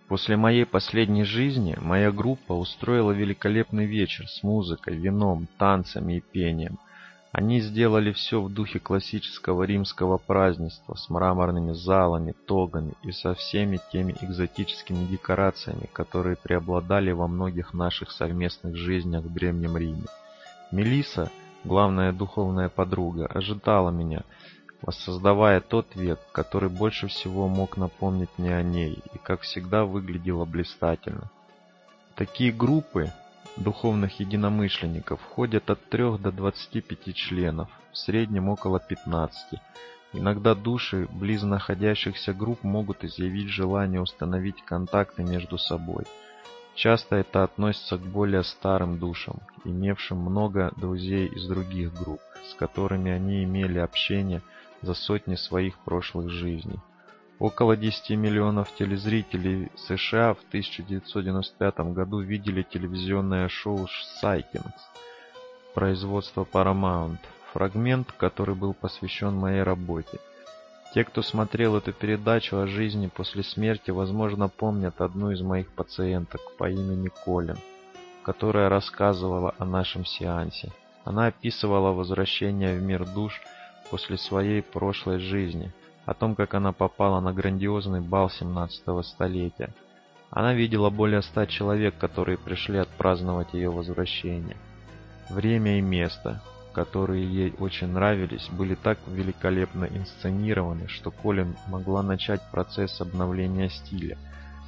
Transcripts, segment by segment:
После моей последней жизни моя группа устроила великолепный вечер с музыкой, вином, танцами и пением. Они сделали все в духе классического римского празднества с мраморными залами, тогами и со всеми теми экзотическими декорациями, которые преобладали во многих наших совместных жизнях в Древнем Риме. Мелисса, главная духовная подруга, ожидала меня, воссоздавая тот век, который больше всего мог напомнить мне о ней и, как всегда, выглядела блистательно. Такие группы духовных единомышленников входят от 3 до 25 членов, в среднем около 15. Иногда души близ находящихся групп могут изъявить желание установить контакты между собой. Часто это относится к более старым душам, имевшим много друзей из других групп, с которыми они имели общение за сотни своих прошлых жизней. Около 10 миллионов телезрителей США в 1995 году видели телевизионное шоу «Sightings» производства Paramount, фрагмент, который был посвящен моей работе. Те, кто смотрел эту передачу о жизни после смерти, возможно, помнят одну из моих пациенток по имени Колин, которая рассказывала о нашем сеансе. Она описывала возвращение в мир душ после своей прошлой жизни, о том, как она попала на грандиозный бал 17-го столетия. Она видела более 100 человек, которые пришли отпраздновать ее возвращение. Время и место, которые ей очень нравились, были так великолепно инсценированы, что Колин могла начать процесс обновления стиля.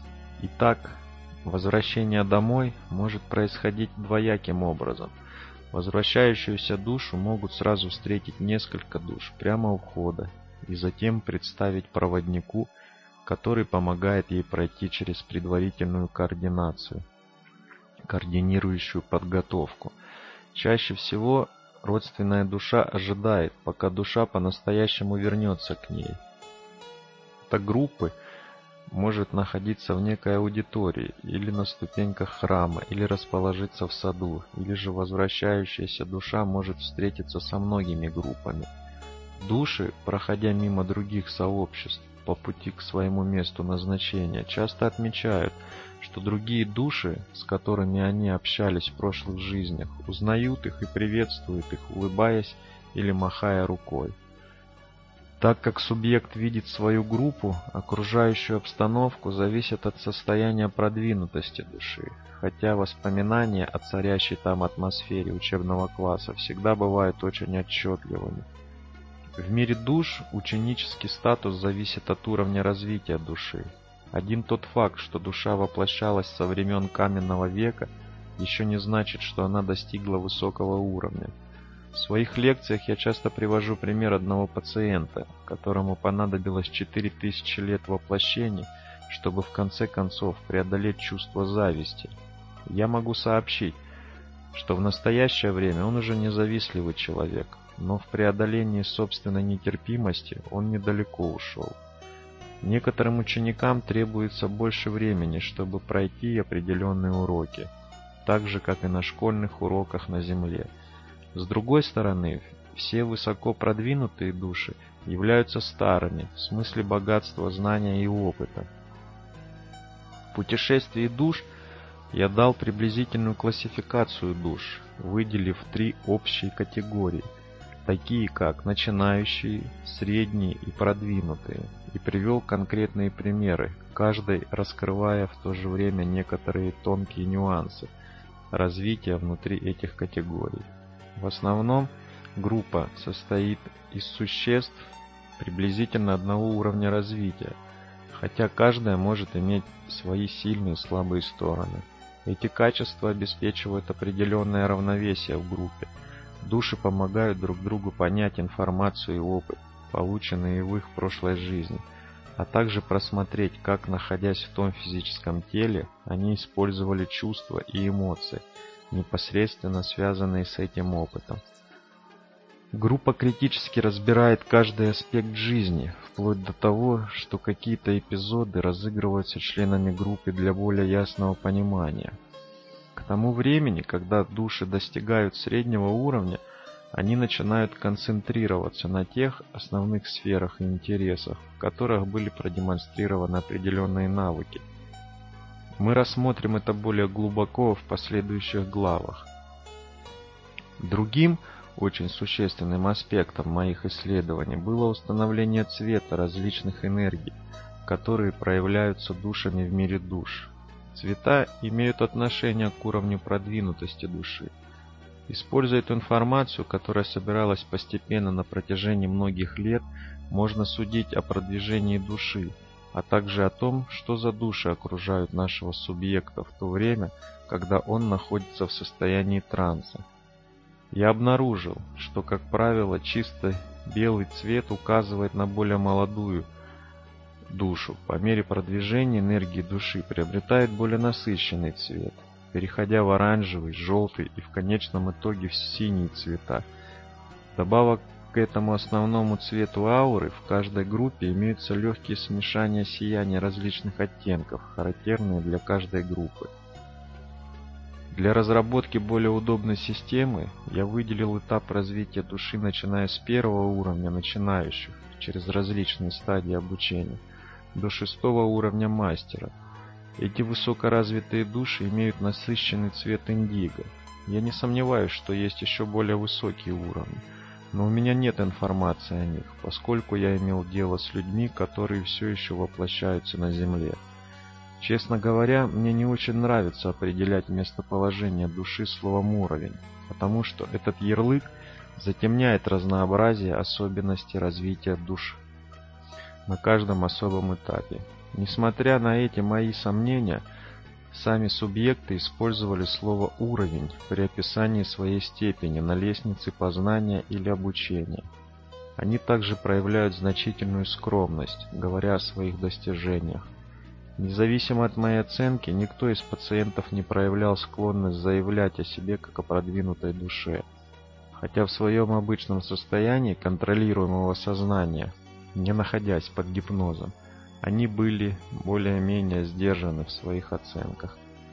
Итак, возвращение домой может происходить двояким образом. Возвращающуюся душу могут сразу встретить несколько душ прямо у входа и затем представить проводнику, который помогает ей пройти через предварительную координирующую подготовку. Чаще всего родственная душа ожидает, пока душа по-настоящему вернется к ней. Эта группа может находиться в некой аудитории, или на ступеньках храма, или расположиться в саду, или же возвращающаяся душа может встретиться со многими группами. Души, проходя мимо других сообществ по пути к своему месту назначения, часто отмечают, что другие души, с которыми они общались в прошлых жизнях, узнают их и приветствуют их, улыбаясь или махая рукой. Так как субъект видит свою группу, окружающую обстановку зависит от состояния продвинутости души, хотя воспоминания о царящей там атмосфере учебного класса всегда бывают очень отчетливыми. В мире душ ученический статус зависит от уровня развития души. Один тот факт, что душа воплощалась со времен каменного века, еще не значит, что она достигла высокого уровня. В своих лекциях я часто привожу пример одного пациента, которому понадобилось 4000 лет воплощений, чтобы в конце концов преодолеть чувство зависти. Я могу сообщить, что в настоящее время он уже не завистливый человек, но в преодолении собственной нетерпимости он недалеко ушел. Некоторым ученикам требуется больше времени, чтобы пройти определенные уроки, так же, как и на школьных уроках на Земле. С другой стороны, все высоко продвинутые души являются старыми, в смысле богатства знания и опыта. В путешествии душ я дал приблизительную классификацию душ, выделив 3 общие категории, такие как начинающие, средние и продвинутые, и привел конкретные примеры, каждый раскрывая в то же время некоторые тонкие нюансы развития внутри этих категорий. В основном группа состоит из существ приблизительно одного уровня развития, хотя каждая может иметь свои сильные и слабые стороны. Эти качества обеспечивают определенное равновесие в группе. Души помогают друг другу понять информацию и опыт, полученные в их прошлой жизни, а также просмотреть, как, находясь в том физическом теле, они использовали чувства и эмоции, непосредственно связанные с этим опытом. Группа критически разбирает каждый аспект жизни, вплоть до того, что какие-то эпизоды разыгрываются членами группы для более ясного понимания. К тому времени, когда души достигают среднего уровня, они начинают концентрироваться на тех основных сферах и интересах, в которых были продемонстрированы определенные навыки. Мы рассмотрим это более глубоко в последующих главах. Другим очень существенным аспектом моих исследований было установление цвета различных энергий, которые проявляются душами в мире душ. Цвета имеют отношение к уровню продвинутости души. Используя эту информацию, которая собиралась постепенно на протяжении многих лет, можно судить о продвижении души, а также о том, что за души окружают нашего субъекта в то время, когда он находится в состоянии транса. Я обнаружил, что, как правило, чисто белый цвет указывает на более молодую душу. По мере продвижения энергии души приобретает более насыщенный цвет, переходя в оранжевый, желтый и в конечном итоге в синий цвета. Вдобавок к этому основному цвету ауры в каждой группе имеются легкие смешания сияния различных оттенков, характерные для каждой группы. Для разработки более удобной системы я выделил этап развития души, начиная с первого уровня начинающих, через различные стадии обучения, до 6-го уровня мастера. Эти высокоразвитые души имеют насыщенный цвет индиго. Я не сомневаюсь, что есть еще более высокие уровни, но у меня нет информации о них, поскольку я имел дело с людьми, которые все еще воплощаются на Земле. Честно говоря, мне не очень нравится определять местоположение души словом «уровень», потому что этот ярлык затемняет разнообразие особенностей развития душ на каждом особом этапе. Несмотря на эти мои сомнения, сами субъекты использовали слово «уровень» при описании своей степени на лестнице познания или обучения. Они также проявляют значительную скромность, говоря о своих достижениях. Независимо от моей оценки, никто из пациентов не проявлял склонность заявлять о себе как о продвинутой душе, хотя в своем обычном состоянии контролируемого сознания, не находясь под гипнозом, они были более-менее сдержаны в своих оценках.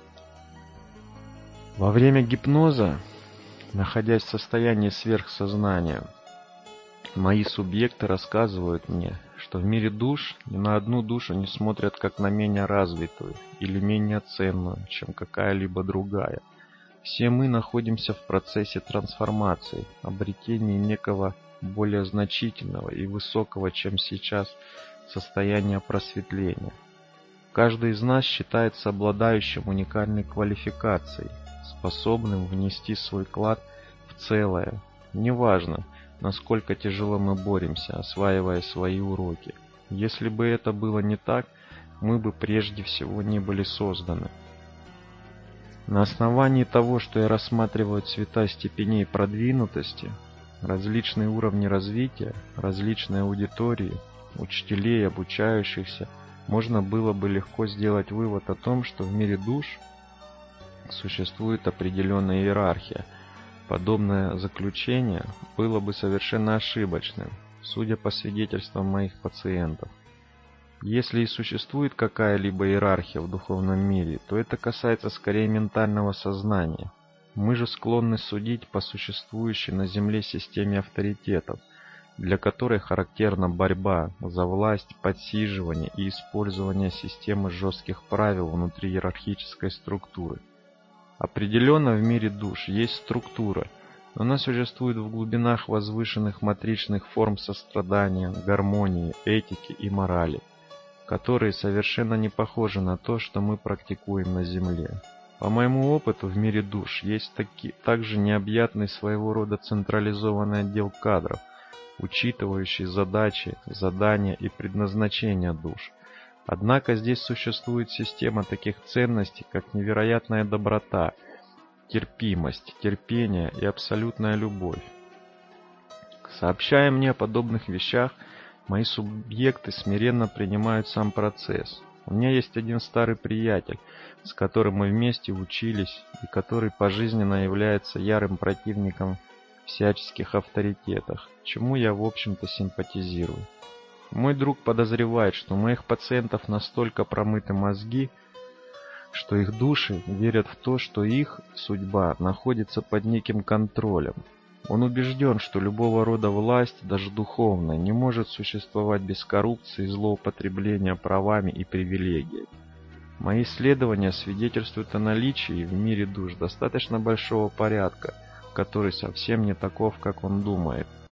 Во время гипноза, находясь в состоянии сверхсознания, мои субъекты рассказывают мне, что в мире душ ни на одну душу не смотрят как на менее развитую или менее ценную, чем какая-либо другая. Все мы находимся в процессе трансформации, обретения некого более значительного и высокого, чем сейчас, состояния просветления. Каждый из нас считается обладающим уникальной квалификацией, способным внести свой вклад в целое. Неважно, насколько тяжело мы боремся, осваивая свои уроки. Если бы это было не так, мы бы прежде всего не были созданы. На основании того, что я рассматриваю цвета степеней продвинутости, различные уровни развития, различные аудитории, учителей, обучающихся, можно было бы легко сделать вывод о том, что в мире душ существует определенная иерархия. Подобное заключение было бы совершенно ошибочным, судя по свидетельствам моих пациентов. Если и существует какая-либо иерархия в духовном мире, то это касается скорее ментального сознания. Мы же склонны судить по существующей на Земле системе авторитетов, для которой характерна борьба за власть, подсиживание и использование системы жестких правил внутри иерархической структуры. Определенно в мире душ есть структура, но она существует в глубинах возвышенных матричных форм сострадания, гармонии, этики и морали, которые совершенно не похожи на то, что мы практикуем на Земле. По моему опыту, в мире душ есть также необъятный своего рода централизованный отдел кадров, учитывающий задачи, задания и предназначение душ. Однако здесь существует система таких ценностей, как невероятная доброта, терпимость, терпение и абсолютная любовь. Сообщая мне о подобных вещах, мои субъекты смиренно принимают сам процесс. У меня есть один старый приятель, с которым мы вместе учились и который пожизненно является ярым противником всяческих авторитетов, чему я, в общем-то, симпатизирую. Мой друг подозревает, что у моих пациентов настолько промыты мозги, что их души верят в то, что их судьба находится под неким контролем. Он убежден, что любого рода власть, даже духовная, не может существовать без коррупции, злоупотребления правами и привилегиями. Мои исследования свидетельствуют о наличии в мире душ достаточно большого порядка, который совсем не таков, как он думает.